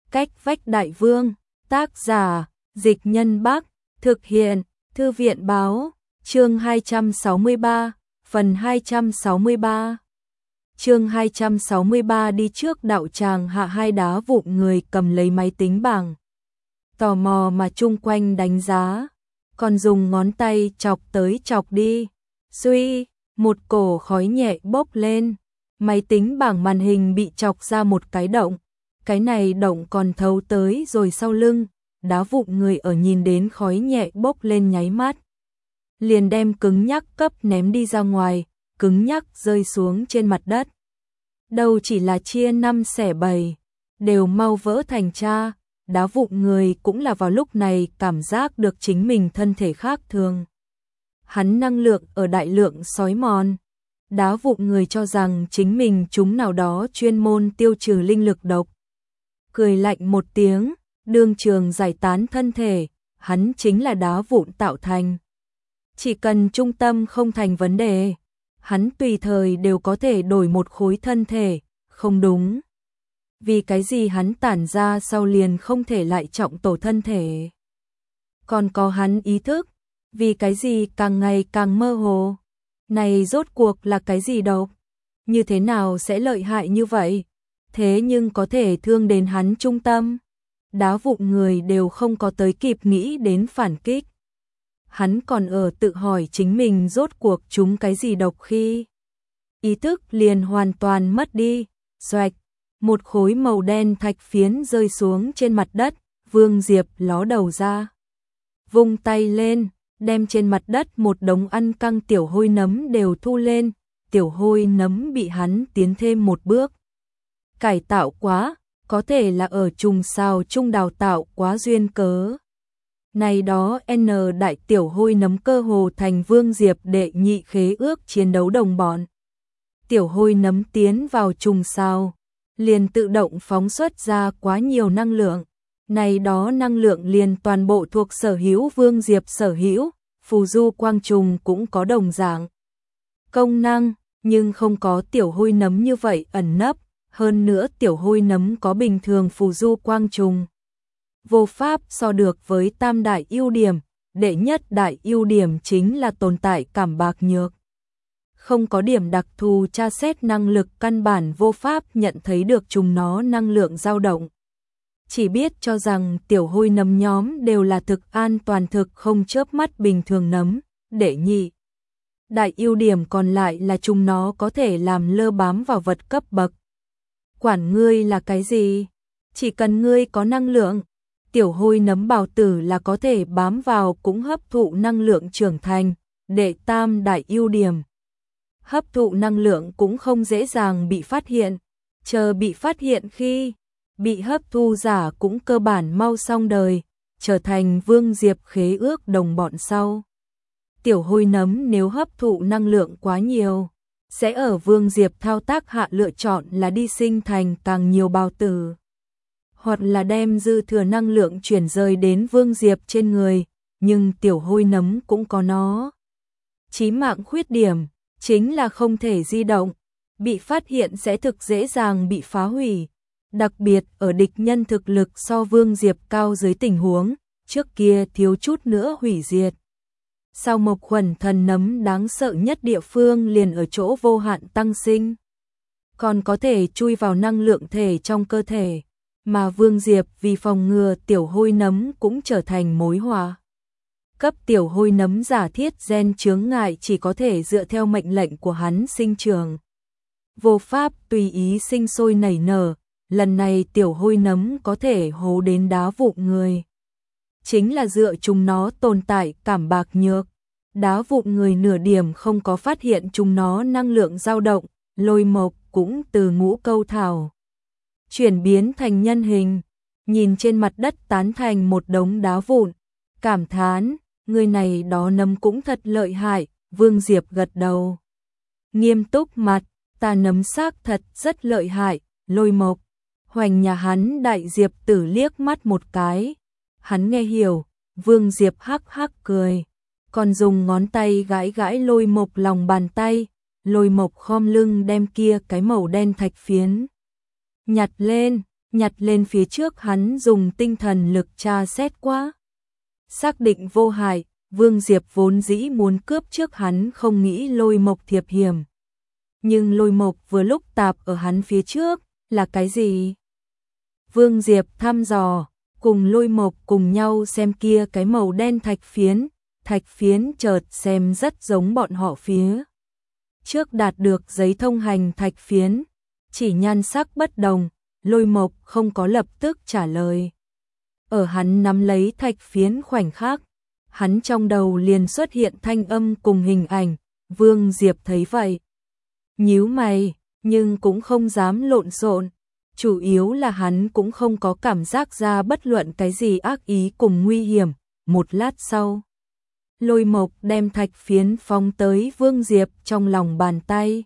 Cách vách đại vương, tác giả, Dịch Nhân Bắc, thực hiện, Thư viện báo, chương 263, phần 263. Chương 263 đi trước đạo tràng hạ hai đá vụn người cầm lấy máy tính bảng. Tò mò mà chung quanh đánh giá, còn dùng ngón tay chọc tới chọc đi. Suy, một cổ khói nhẹ bốc lên, máy tính bảng màn hình bị chọc ra một cái động. Cái này động còn thấu tới rồi sau lưng, đá vụn người ở nhìn đến khói nhẹ bốc lên nháy mắt. Liền đem cứng nhắc cấp ném đi ra ngoài, cứng nhắc rơi xuống trên mặt đất. Đâu chỉ là chia 5 xẻ 7, đều mau vỡ thành tra, đá vụn người cũng là vào lúc này cảm giác được chính mình thân thể khác thường. Hắn năng lượng ở đại lượng sói mòn. Đá vụn người cho rằng chính mình chúng nào đó chuyên môn tiêu trừ linh lực độc. Cười lạnh một tiếng, đương trường giải tán thân thể, hắn chính là đá vụn tạo thành. Chỉ cần trung tâm không thành vấn đề, hắn tùy thời đều có thể đổi một khối thân thể, không đúng. Vì cái gì hắn tản ra sau liền không thể lại trọng tổ thân thể. Còn có hắn ý thức, vì cái gì càng ngày càng mơ hồ. Này rốt cuộc là cái gì độc? Như thế nào sẽ lợi hại như vậy? Thế nhưng có thể thương đến hắn trung tâm. Đá vụn người đều không có tới kịp nghĩ đến phản kích. Hắn còn ở tự hỏi chính mình rốt cuộc chúng cái gì độc khi. Ý thức liền hoàn toàn mất đi. Xoạch, một khối màu đen thạch phiến rơi xuống trên mặt đất. Vương Diệp ló đầu ra. Vung tay lên, đem trên mặt đất một đống ăn căng tiểu hôi nấm đều thu lên. Tiểu hôi nấm bị hắn tiến thêm một bước. Cải tạo quá, có thể là ở trùng sao trung đào tạo quá duyên cớ. Này đó N đại tiểu hôi nấm cơ hồ thành Vương Diệp đệ nhị khế ước chiến đấu đồng bọn. Tiểu hôi nấm tiến vào trùng sao, liền tự động phóng xuất ra quá nhiều năng lượng. Này đó năng lượng liền toàn bộ thuộc sở hữu Vương Diệp sở hữu, phù du quang trùng cũng có đồng dạng công năng, nhưng không có tiểu hôi nấm như vậy ẩn nấp. Hơn nữa tiểu hôi nấm có bình thường phù du quang trùng. Vô pháp so được với tam đại ưu điểm, đệ nhất đại ưu điểm chính là tồn tại cảm bạc nhược. Không có điểm đặc thù tra xét năng lực căn bản vô pháp nhận thấy được chúng nó năng lượng dao động. Chỉ biết cho rằng tiểu hôi nấm nhóm đều là thực an toàn thực không chớp mắt bình thường nấm, đệ nhị. Đại ưu điểm còn lại là chúng nó có thể làm lơ bám vào vật cấp bậc. Quản ngươi là cái gì? Chỉ cần ngươi có năng lượng, tiểu hôi nấm bào tử là có thể bám vào cũng hấp thụ năng lượng trưởng thành, đệ tam đại ưu điểm. Hấp thụ năng lượng cũng không dễ dàng bị phát hiện, chờ bị phát hiện khi bị hấp thu giả cũng cơ bản mau xong đời, trở thành Vương Diệp khế ước đồng bọn sau. Tiểu hôi nấm nếu hấp thụ năng lượng quá nhiều, sẽ ở Vương Diệp thao tác hạ lựa chọn là đi sinh thành càng nhiều bào tử, hoặc là đem dư thừa năng lượng chuyển rời đến Vương Diệp trên người, nhưng tiểu hôi nấm cũng có nó chí mạng khuyết điểm, chính là không thể di động, bị phát hiện sẽ thực dễ dàng bị phá hủy, đặc biệt ở địch nhân thực lực so Vương Diệp cao dưới tình huống, trước kia thiếu chút nữa hủy diệt. Sao Mộc Khuẩn thần nấm đáng sợ nhất địa phương liền ở chỗ vô hạn tăng sinh. Còn có thể chui vào năng lượng thể trong cơ thể, mà Vương Diệp vì phòng ngừa tiểu hôi nấm cũng trở thành mối họa. Cấp tiểu hôi nấm giả thiết gen chướng ngại chỉ có thể dựa theo mệnh lệnh của hắn sinh trưởng. Vô pháp tùy ý sinh sôi nảy nở, lần này tiểu hôi nấm có thể hố đến đá vụn người. Chính là dựa chúng nó tồn tại cảm bạc nhược. Đá vụn người nửa điểm không có phát hiện chúng nó năng lượng dao động, Lôi Mộc cũng từ ngũ câu thảo chuyển biến thành nhân hình, nhìn trên mặt đất tán thành một đống đá vụn, cảm thán, người này đó nấm cũng thật lợi hại, Vương Diệp gật đầu. Nghiêm túc mặt, ta nấm xác thật rất lợi hại, Lôi Mộc. Hoành nhà hắn đại Diệp Tử liếc mắt một cái, hắn nghe hiểu, Vương Diệp hắc hắc cười. Còn dùng ngón tay gãi gãi Lôi Mộc lòng bàn tay, Lôi Mộc khom lưng đem kia cái màu đen thạch phiến nhặt lên, nhặt lên phía trước hắn dùng tinh thần lực tra xét qua. Xác định vô hại, Vương Diệp vốn dĩ muốn cướp trước hắn không nghĩ Lôi Mộc thiệp hiểm. Nhưng Lôi Mộc vừa lúc tạp ở hắn phía trước, là cái gì? Vương Diệp thăm dò, cùng Lôi Mộc cùng nhau xem kia cái màu đen thạch phiến chợt xem rất giống bọn họ phía trước đạt được giấy thông hành thạch phiến, chỉ nhan sắc bất đồng, Lôi Mộc không có lập tức trả lời. Ở hắn nắm lấy thạch phiến khoảnh khắc, hắn trong đầu liền xuất hiện thanh âm cùng hình ảnh, Vương Diệp thấy vậy. Nhíu mày, nhưng cũng không dám lộn xộn, chủ yếu là hắn cũng không có cảm giác ra bất luận cái gì ác ý cùng nguy hiểm. Một lát sau, Lôi Mộc đem thạch phiến phóng tới Vương Diệp trong lòng bàn tay.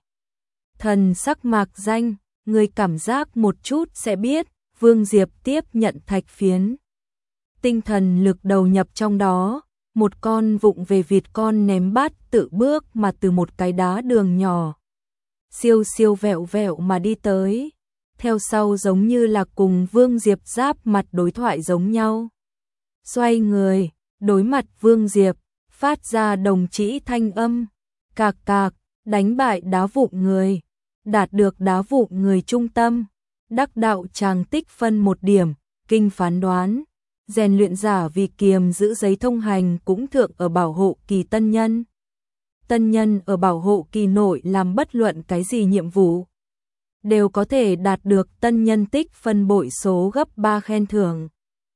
Thần sắc mạc danh, người cảm giác một chút sẽ biết, Vương Diệp tiếp nhận thạch phiến. Tinh thần lực đầu nhập trong đó, một con vụng về vịt con ném bát tự bước mà từ một cái đá đường nhỏ. Siêu siêu vẹo vẹo mà đi tới, theo sau giống như là cùng Vương Diệp giáp mặt đối thoại giống nhau. Xoay người, đối mặt Vương Diệp, phát ra đồng chỉ thanh âm, cạc cạc, đánh bại đá vụng người, đạt được đá vụng người trung tâm, đắc đạo tràng tích phân 1 điểm, kinh phán đoán, rèn luyện giả vì kiềm giữ giấy thông hành cũng thượng ở bảo hộ kỳ tân nhân. Tân nhân ở bảo hộ kỳ nội làm bất luận cái gì nhiệm vụ, đều có thể đạt được tân nhân tích phân bội số gấp 3 khen thưởng.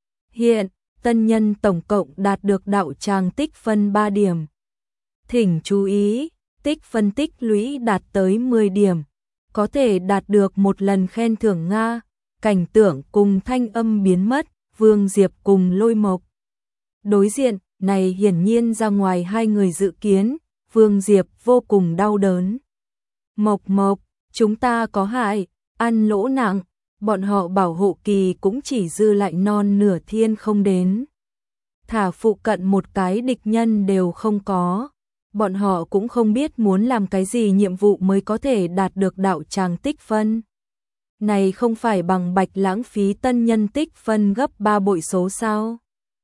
Hiện, tân nhân tổng cộng đạt được đạo tràng tích phân 3 điểm. Thỉnh chú ý, tích phân tích lũy đạt tới 10 điểm, có thể đạt được một lần khen thưởng Nga. Cảnh tượng cùng thanh âm biến mất, Vương Diệp cùng Lôi Mộc đối diện, này hiển nhiên ra ngoài hai người dự kiến, Vương Diệp vô cùng đau đớn. Mộc Mộc, chúng ta có hại, ăn lỗ nặng, bọn họ bảo hộ kỳ cũng chỉ dư lại non nửa thiên không đến. Thả phụ cận một cái địch nhân đều không có, bọn họ cũng không biết muốn làm cái gì nhiệm vụ mới có thể đạt được đạo tràng tích phân. Này không phải bằng bạch lãng phí tân nhân tích phân gấp 3 bội số sao?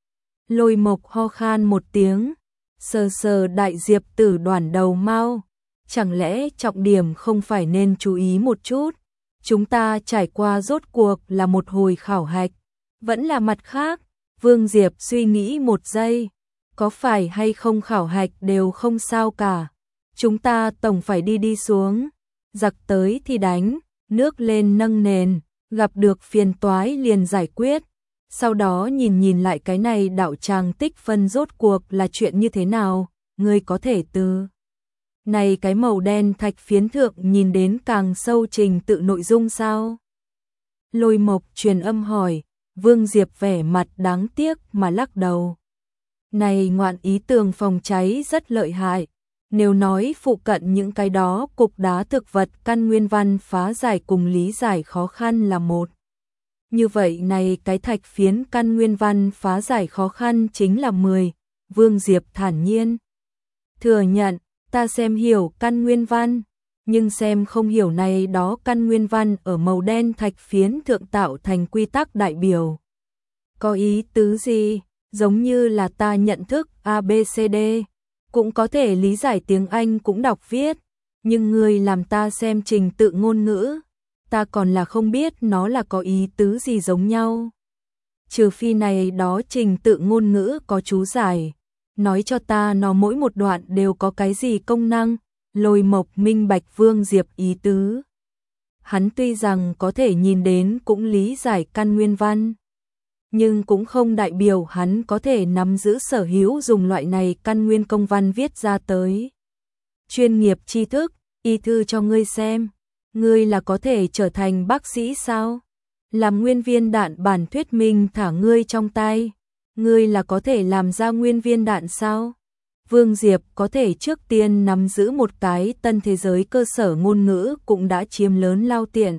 Lôi Mộc ho khan một tiếng, sờ sờ đại diệp tử đoàn đầu mau. Chẳng lẽ trọng điểm không phải nên chú ý một chút? Chúng ta trải qua rốt cuộc là một hồi khảo hạch, vẫn là mặt khác. Vương Diệp suy nghĩ một giây, có phải hay không khảo hạch đều không sao cả. Chúng ta tổng phải đi xuống, giặc tới thì đánh, nước lên nâng nền, gặp được phiền toái liền giải quyết. Sau đó nhìn lại cái này đạo tràng tích phân rốt cuộc là chuyện như thế nào, ngươi có thể từ này cái màu đen thạch phiến thượng nhìn đến càng sâu trình tự nội dung sao? Lôi Mộc truyền âm hỏi, Vương Diệp vẻ mặt đáng tiếc mà lắc đầu. Này ngoạn ý tường phòng cháy rất lợi hại, nếu nói phụ cận những cái đó cục đá thực vật căn nguyên văn phá giải cùng lý giải khó khăn là một. Như vậy này cái thạch phiến căn nguyên văn phá giải khó khăn chính là 10, Vương Diệp thản nhiên thừa nhận, ta xem hiểu căn nguyên văn, nhưng xem không hiểu này đó căn nguyên văn ở màu đen thạch phiến thượng tạo thành quy tắc đại biểu. Có ý tứ gì? Giống như là ta nhận thức ABCD, cũng có thể lý giải tiếng Anh cũng đọc viết, nhưng người làm ta xem trình tự ngôn ngữ, ta còn là không biết nó là có ý tứ gì giống nhau. Trừ phi này đó trình tự ngôn ngữ có chú giải, nói cho ta nó mỗi một đoạn đều có cái gì công năng. Lôi Mộc minh bạch Vương Diệp ý tứ. Hắn tuy rằng có thể nhìn đến cũng lý giải căn nguyên văn, nhưng cũng không đại biểu hắn có thể nắm giữ sở hữu dùng loại này căn nguyên công văn viết ra tới. Chuyên nghiệp tri thức, y thư cho ngươi xem, ngươi là có thể trở thành bác sĩ sao? Làm nguyên viên đạn bản thuyết minh thả ngươi trong tay, ngươi là có thể làm ra nguyên viên đạn sao? Vương Diệp có thể trước tiên nắm giữ một cái tân thế giới cơ sở ngôn ngữ cũng đã chiếm lớn lao tiện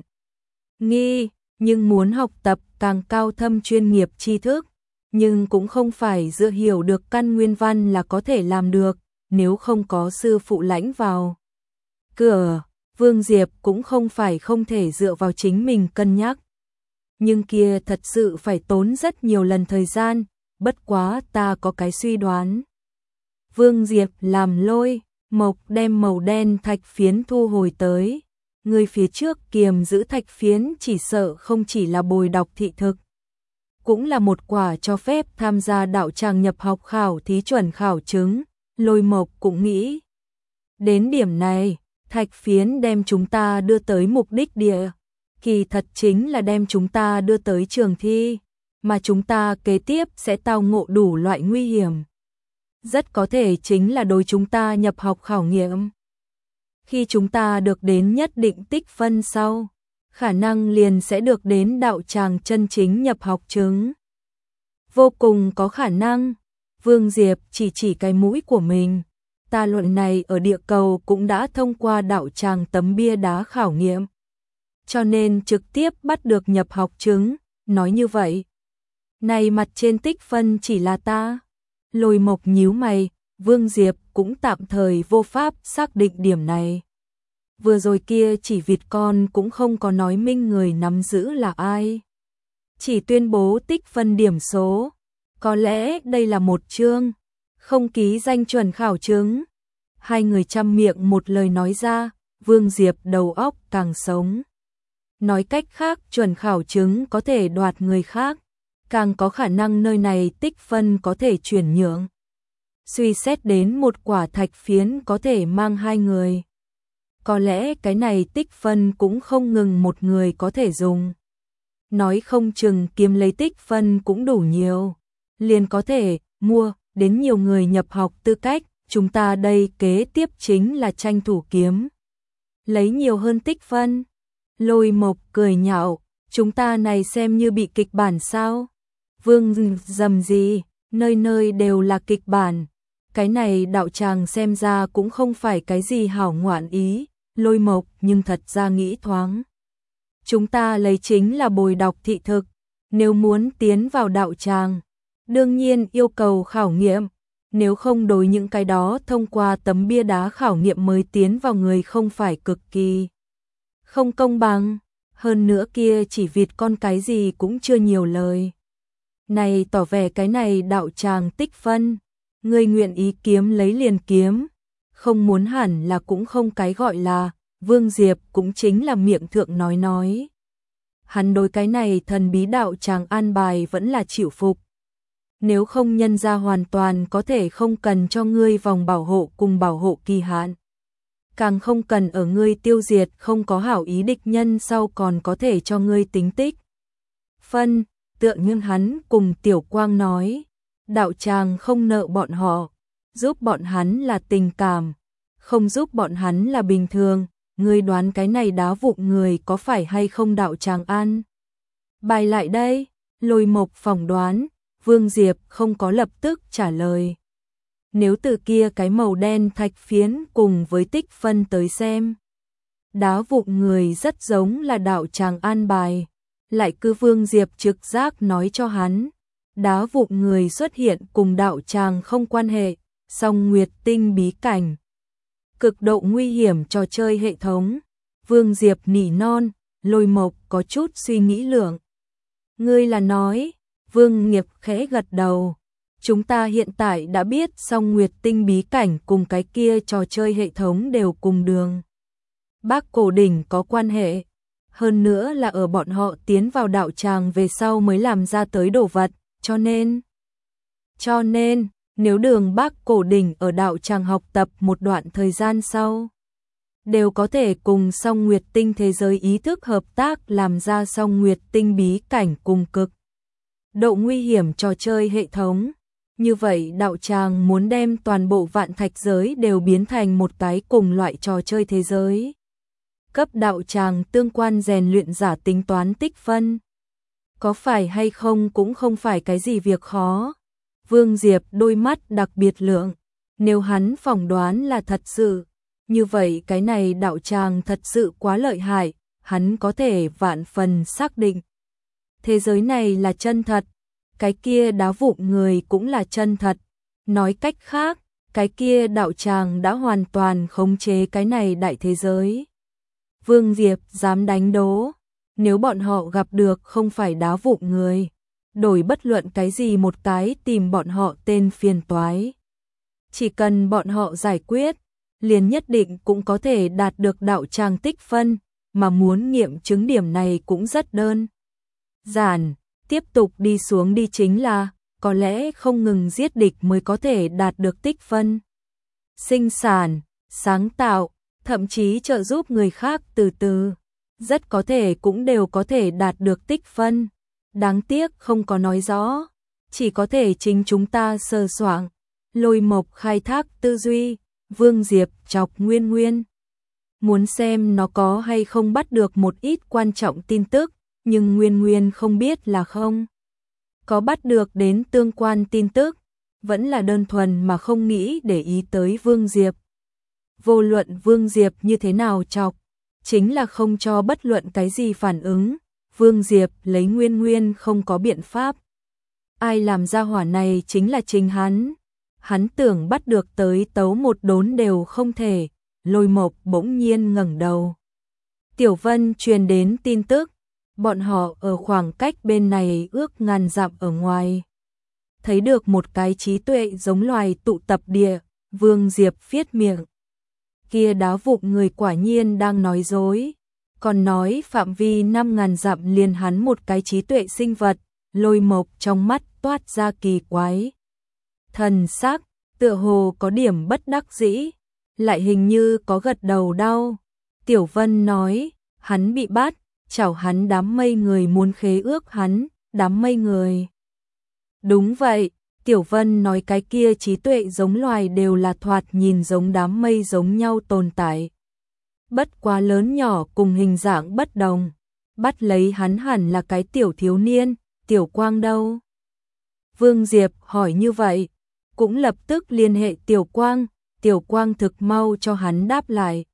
nghi, nhưng muốn học tập càng cao thâm chuyên nghiệp tri thức, nhưng cũng không phải dựa hiểu được căn nguyên văn là có thể làm được, nếu không có sư phụ lãnh vào cửa, Vương Diệp cũng không phải không thể dựa vào chính mình cân nhắc. nhưng kia thật sự phải tốn rất nhiều lần thời gian, bất quá ta có cái suy đoán. Vương Diệp làm Lôi Mộc đem màu đen thạch phiến thu hồi tới. Người phía trước kiềm giữ thạch phiến chỉ sợ không chỉ là bồi đọc thị thực, cũng là một quả cho phép tham gia đạo tràng nhập học khảo thí chuẩn khảo chứng. Lôi Mộc cũng nghĩ đến điểm này, thạch phiến đem chúng ta đưa tới mục đích địa, kỳ thật chính là đem chúng ta đưa tới trường thi, mà chúng ta kế tiếp sẽ tao ngộ đủ loại nguy hiểm. Rất có thể chính là đối chúng ta nhập học khảo nghiệm. Khi chúng ta được đến nhất định tích phân sau, khả năng liền sẽ được đến đạo tràng chân chính nhập học chứng. Vô cùng có khả năng. Vương Diệp chỉ cái mũi của mình. Ta luận này ở địa cầu cũng đã thông qua đạo tràng tấm bia đá khảo nghiệm, cho nên trực tiếp bắt được nhập học chứng. Nói như vậy, này mặt trên tích phân chỉ là ta. Lôi Mộc nhíu mày, Vương Diệp cũng tạm thời vô pháp xác định điểm này. Vừa rồi kia chỉ vịt con cũng không có nói minh người nắm giữ là ai, chỉ tuyên bố tích phân điểm số. Có lẽ đây là một chương không ký danh chuẩn khảo chứng. Hai người chăm miệng một lời nói ra, Vương Diệp đầu óc càng sống. Nói cách khác, chuẩn khảo chứng có thể đoạt người khác, càng có khả năng nơi này tích phân có thể chuyển nhượng. Suy xét đến một quả thạch phiến có thể mang hai người, có lẽ cái này tích phân cũng không ngừng một người có thể dùng. Nói không chừng kiếm lấy tích phân cũng đủ nhiều, liền có thể mua đến nhiều người nhập học tư cách. Chúng ta đây kế tiếp chính là tranh thủ kiếm lấy nhiều hơn tích phân. Lôi Mộc cười nhạo, chúng ta này xem như bị kịch bản sao? Vương dầm gì, nơi nơi đều là kịch bản. Cái này đạo tràng xem ra cũng không phải cái gì hảo ngoạn ý. Lôi Mộc nhưng thật ra nghĩ thoáng. Chúng ta lấy chính là bồi đọc thị thực, nếu muốn tiến vào đạo tràng, đương nhiên yêu cầu khảo nghiệm. Nếu không đối những cái đó thông qua tấm bia đá khảo nghiệm mới tiến vào người không phải cực kỳ không công bằng. Hơn nữa kia chỉ vịt con cái gì cũng chưa nhiều lời. Này tỏ vẻ cái này đạo tràng tích phân, người nguyện ý kiếm lấy liền kiếm, không muốn hẳn là cũng không cái gọi là. Vương Diệp cũng chính là miệng thượng nói. Hắn đối cái này thần bí đạo tràng an bài vẫn là chịu phục. Nếu không nhân ra hoàn toàn có thể không cần cho ngươi vòng bảo hộ cùng bảo hộ kỳ hạn. Càng không cần ở ngươi tiêu diệt không có hảo ý địch nhân sau còn có thể cho ngươi tính tích phân. Tựa như hắn cùng Tiểu Quang nói, đạo tràng không nợ bọn họ, giúp bọn hắn là tình cảm, không giúp bọn hắn là bình thường. Ngươi đoán cái này đá vụn người có phải hay không đạo tràng an bài lại đây? Lôi Mộc phỏng đoán. Vương Diệp không có lập tức trả lời. Nếu từ kia cái màu đen thạch phiến cùng với tích phân tới xem, đá vụn người rất giống là đạo tràng an bài. Lại cứ Vương Diệp trực giác nói cho hắn, đá vụn người xuất hiện cùng đạo tràng không quan hệ, song Nguyệt Tinh bí cảnh, cực độ nguy hiểm trò chơi hệ thống. Vương Diệp nỉ non. Lôi Mộc có chút suy nghĩ lượng. Ngươi là nói? Vương Nghiệp khẽ gật đầu. Chúng ta hiện tại đã biết song Nguyệt Tinh bí cảnh cùng cái kia trò chơi hệ thống đều cùng đường Bác Cổ Đỉnh có quan hệ. Hơn nữa là ở bọn họ tiến vào đạo tràng về sau mới làm ra tới đồ vật. Cho nên, nếu đường Bác Cổ Đỉnh ở đạo tràng học tập một đoạn thời gian sau, đều có thể cùng song Nguyệt Tinh thế giới ý thức hợp tác làm ra song Nguyệt Tinh bí cảnh cùng cực độ nguy hiểm trò chơi hệ thống. Như vậy đạo tràng muốn đem toàn bộ vạn thạch giới đều biến thành một cái cùng loại trò chơi thế giới. Cấp đạo tràng tương quan rèn luyện giả tính toán tích phân. Có phải hay không cũng không phải cái gì việc khó. Vương Diệp đôi mắt đặc biệt lượng. Nếu hắn phỏng đoán là thật sự, như vậy cái này đạo tràng thật sự quá lợi hại. Hắn có thể vạn phần xác định thế giới này là chân thật, cái kia đá vụn người cũng là chân thật. Nói cách khác, cái kia đạo tràng đã hoàn toàn khống chế cái này đại thế giới. Vương Diệp dám đánh đố. Nếu bọn họ gặp được không phải đá vụn người, đổi bất luận cái gì một cái tìm bọn họ tên phiền toái. Chỉ cần bọn họ giải quyết, liền nhất định cũng có thể đạt được đạo tràng tích phân, mà muốn nghiệm chứng điểm này cũng rất đơn giản, tiếp tục đi xuống đi chính là, có lẽ không ngừng giết địch mới có thể đạt được tích phân. Sinh sản, sáng tạo, thậm chí trợ giúp người khác từ từ, rất có thể cũng đều có thể đạt được tích phân. Đáng tiếc không có nói rõ, chỉ có thể chính chúng ta sơ soạn. Lôi Mộc khai thác tư duy, Vương Diệp chọc Nguyên Nguyên. Muốn xem nó có hay không bắt được một ít quan trọng tin tức, nhưng Nguyên Nguyên không biết là không có bắt được đến tương quan tin tức, vẫn là đơn thuần mà không nghĩ để ý tới Vương Diệp. Vô luận Vương Diệp như thế nào chọc, chính là không cho bất luận cái gì phản ứng, Vương Diệp lấy Nguyên Nguyên không có biện pháp. Ai làm ra hỏa này chính là chính hắn tưởng bắt được tới tấu một đốn đều không thể. Lôi Mộc bỗng nhiên ngẩng đầu. Tiểu Vân truyền đến tin tức, bọn họ ở khoảng cách bên này ước ngàn dặm ở ngoài. Thấy được một cái trí tuệ giống loài tụ tập địa, Vương Diệp phiết miệng. Kia đá vụn người quả nhiên đang nói dối, còn nói phạm vi 5.000 dặm liền hắn một cái trí tuệ sinh vật. Lôi Mộc trong mắt toát ra kỳ quái thần sắc, tựa hồ có điểm bất đắc dĩ, lại hình như có gật đầu đau. Tiểu Vân nói, hắn bị bắt, chảo hắn đám mây người muốn khế ước hắn, đám mây người. Đúng vậy, Tiểu Vân nói cái kia trí tuệ giống loài đều là thoạt nhìn giống đám mây giống nhau tồn tại. Bất quá lớn nhỏ cùng hình dạng bất đồng, bắt lấy hắn hẳn là cái tiểu thiếu niên, Tiểu Quang đâu? Vương Diệp hỏi như vậy, cũng lập tức liên hệ Tiểu Quang thực mau cho hắn đáp lại.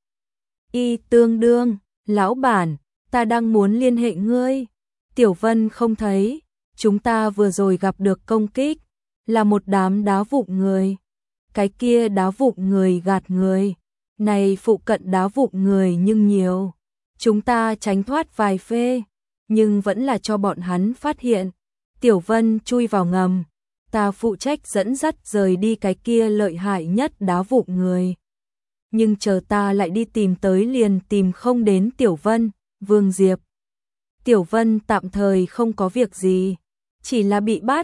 Y tương đương, lão bản, ta đang muốn liên hệ ngươi. Tiểu Vân không thấy, chúng ta vừa rồi gặp được công kích, là một đám đá vụn người. Cái kia đá vụn người gạt người, này phụ cận đá vụn người nhưng nhiều. Chúng ta tránh thoát vài phê, nhưng vẫn là cho bọn hắn phát hiện. Tiểu Vân chui vào ngầm, ta phụ trách dẫn dắt rời đi cái kia lợi hại nhất đá vụn người. Nhưng chờ ta lại đi tìm tới liền tìm không đến Tiểu Vân, Vương Diệp. Tiểu Vân tạm thời không có việc gì, chỉ là bị bắt.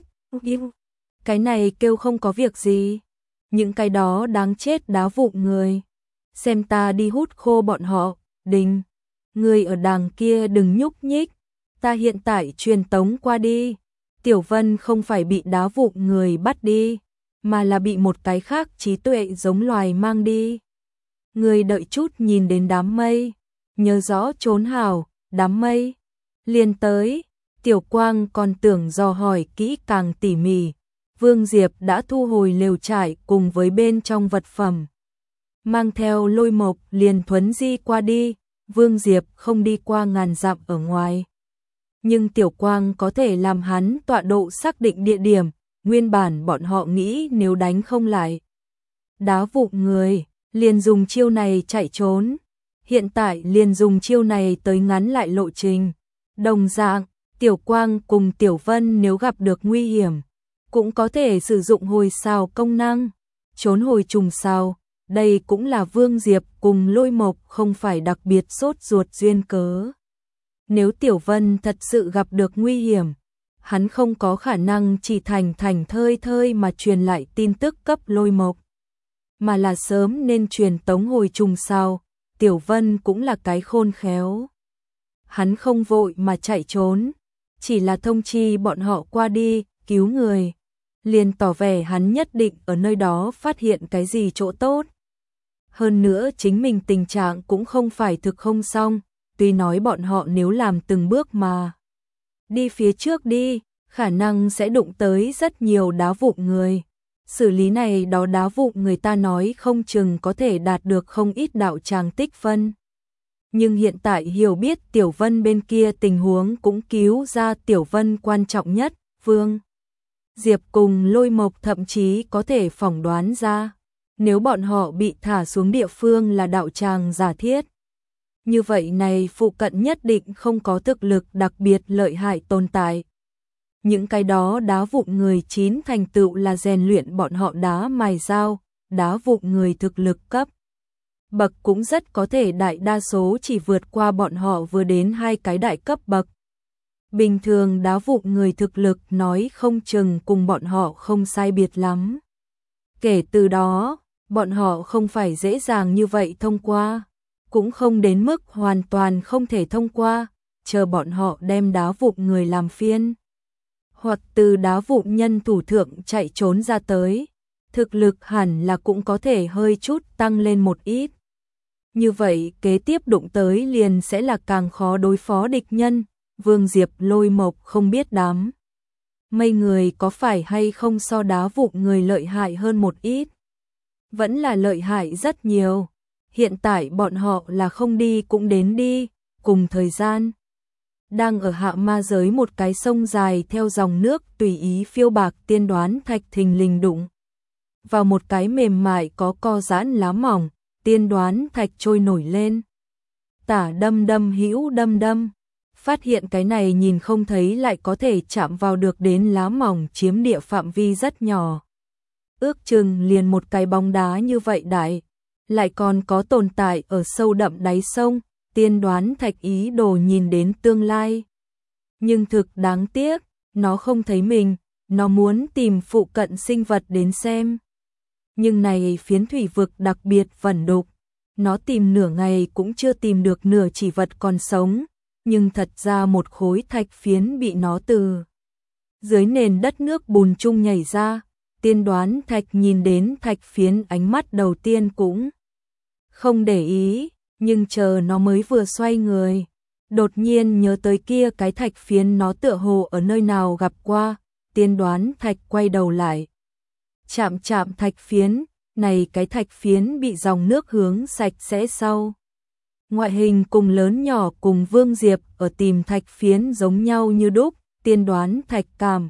Cái này kêu không có việc gì. Những cái đó đáng chết đá vụn người. Xem ta đi hút khô bọn họ, Đình. Người ở đàng kia đừng nhúc nhích, ta hiện tại truyền tống qua đi. Tiểu Vân không phải bị đá vụn người bắt đi, mà là bị một cái khác trí tuệ giống loài mang đi. Người đợi chút nhìn đến đám mây, nhớ rõ trốn hảo, đám mây. Liền tới, Tiểu Quang còn tưởng dò hỏi kỹ càng tỉ mỉ. Vương Diệp đã thu hồi lều trại cùng với bên trong vật phẩm. Mang theo Lôi Mộc liền thuấn di qua đi, Vương Diệp không đi qua ngàn dặm ở ngoài. Nhưng Tiểu Quang có thể làm hắn tọa độ xác định địa điểm, nguyên bản bọn họ nghĩ nếu đánh không lại đá vụn người, liền dùng chiêu này chạy trốn. Hiện tại liền dùng chiêu này tới ngắn lại lộ trình. Đồng dạng, Tiểu Quang cùng Tiểu Vân nếu gặp được nguy hiểm, cũng có thể sử dụng hồi xào công năng, trốn hồi trùng xào. Đây cũng là Vương Diệp cùng Lôi Mộc không phải đặc biệt sốt ruột duyên cớ. Nếu Tiểu Vân thật sự gặp được nguy hiểm, hắn không có khả năng chỉ thành thơi thơi mà truyền lại tin tức cấp Lôi Mộc, mà là sớm nên truyền tống hồi trùng sao. Tiểu Vân cũng là cái khôn khéo. Hắn không vội mà chạy trốn, chỉ là thông chi bọn họ qua đi, cứu người. Liền tỏ vẻ hắn nhất định ở nơi đó phát hiện cái gì chỗ tốt. Hơn nữa chính mình tình trạng cũng không phải thực không xong, tuy nói bọn họ nếu làm từng bước mà đi phía trước đi, khả năng sẽ đụng tới rất nhiều đá vụn người. Xử lý này đó đá vụn người ta nói không chừng có thể đạt được không ít đạo tràng tích phân. Nhưng hiện tại hiểu biết Tiểu Vân bên kia tình huống cũng cứu ra Tiểu Vân quan trọng nhất, Vương Diệp cùng Lôi Mộc thậm chí có thể phỏng đoán ra, nếu bọn họ bị thả xuống địa phương là đạo tràng giả thiết. Như vậy này phụ cận nhất định không có thực lực đặc biệt lợi hại tồn tại. Những cái đó đá vụn người chín thành tựu là rèn luyện bọn họ đá mài dao, đá vụn người thực lực cấp bậc cũng rất có thể đại đa số chỉ vượt qua bọn họ vừa đến 2 cái đại cấp bậc. Bình thường đá vụn người thực lực nói không chừng cùng bọn họ không sai biệt lắm. Kể từ đó, bọn họ không phải dễ dàng như vậy thông qua, cũng không đến mức hoàn toàn không thể thông qua, chờ bọn họ đem đá vụn người làm phiên. Hoặc từ đá vụn nhân thủ thượng chạy trốn ra tới, thực lực hẳn là cũng có thể hơi chút tăng lên một ít. Như vậy kế tiếp đụng tới liền sẽ là càng khó đối phó địch nhân. Vương Diệp Lôi Mộc không biết đám mây người có phải hay không so đá vụn người lợi hại hơn một ít. Vẫn là lợi hại rất nhiều. Hiện tại bọn họ là không đi cũng đến đi, cùng thời gian. Đang ở hạ ma giới một cái sông dài theo dòng nước tùy ý phiêu bạc tiên đoán thạch thình lình đụng vào một cái mềm mại có co giãn lá mỏng, tiên đoán thạch trôi nổi lên. Tả đâm đâm hữu đâm đâm, phát hiện cái này nhìn không thấy lại có thể chạm vào được đến lá mỏng chiếm địa phạm vi rất nhỏ. Ước chừng liền một cái bóng đá như vậy đại, lại còn có tồn tại ở sâu đậm đáy sông, tiên đoán thạch ý đồ nhìn đến tương lai. Nhưng thực đáng tiếc, nó không thấy mình, nó muốn tìm phụ cận sinh vật đến xem. Nhưng này phiến thủy vực đặc biệt vẩn đục, nó tìm nửa ngày cũng chưa tìm được nửa chỉ vật còn sống, nhưng thật ra một khối thạch phiến bị nó từ dưới nền đất nước bùn chung nhảy ra. Tiên đoán thạch nhìn đến thạch phiến ánh mắt đầu tiên cũng không để ý, nhưng chờ nó mới vừa xoay người, đột nhiên nhớ tới kia cái thạch phiến nó tựa hồ ở nơi nào gặp qua. Tiên đoán thạch quay đầu lại, chạm chạm thạch phiến, này cái thạch phiến bị dòng nước hướng sạch sẽ sau. Ngoại hình cùng lớn nhỏ cùng Vương Diệp ở tìm thạch phiến giống nhau như đúc. Tiên đoán thạch cảm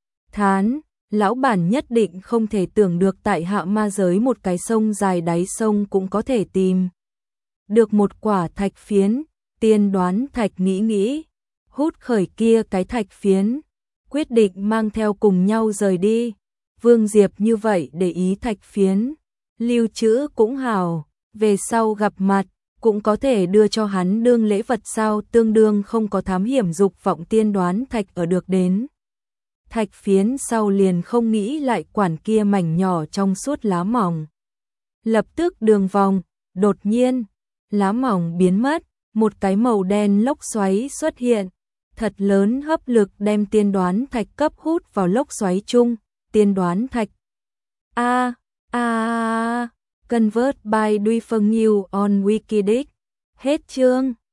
thán, lão bản nhất định không thể tưởng được tại hạ ma giới một cái sông dài đáy sông cũng có thể tìm được một quả thạch phiến. Tiên đoán thạch nghĩ nghĩ, hút khởi kia cái thạch phiến, quyết định mang theo cùng nhau rời đi. Vương Diệp như vậy để ý thạch phiến, lưu trữ cũng hào, về sau gặp mặt cũng có thể đưa cho hắn đương lễ vật sao, tương đương không có thám hiểm dục vọng. Tiên đoán thạch ở được đến thạch phiến sau liền không nghĩ lại quản kia mảnh nhỏ trong suốt lá mỏng. Lập tức đường vòng, đột nhiên, lá mỏng biến mất, một cái màu đen lốc xoáy xuất hiện, thật lớn hấp lực đem tiên đoán thạch cấp hút vào lốc xoáy chung. Tiên đoán thạch convert by Duy Phân New on Wikidic. Hết chương.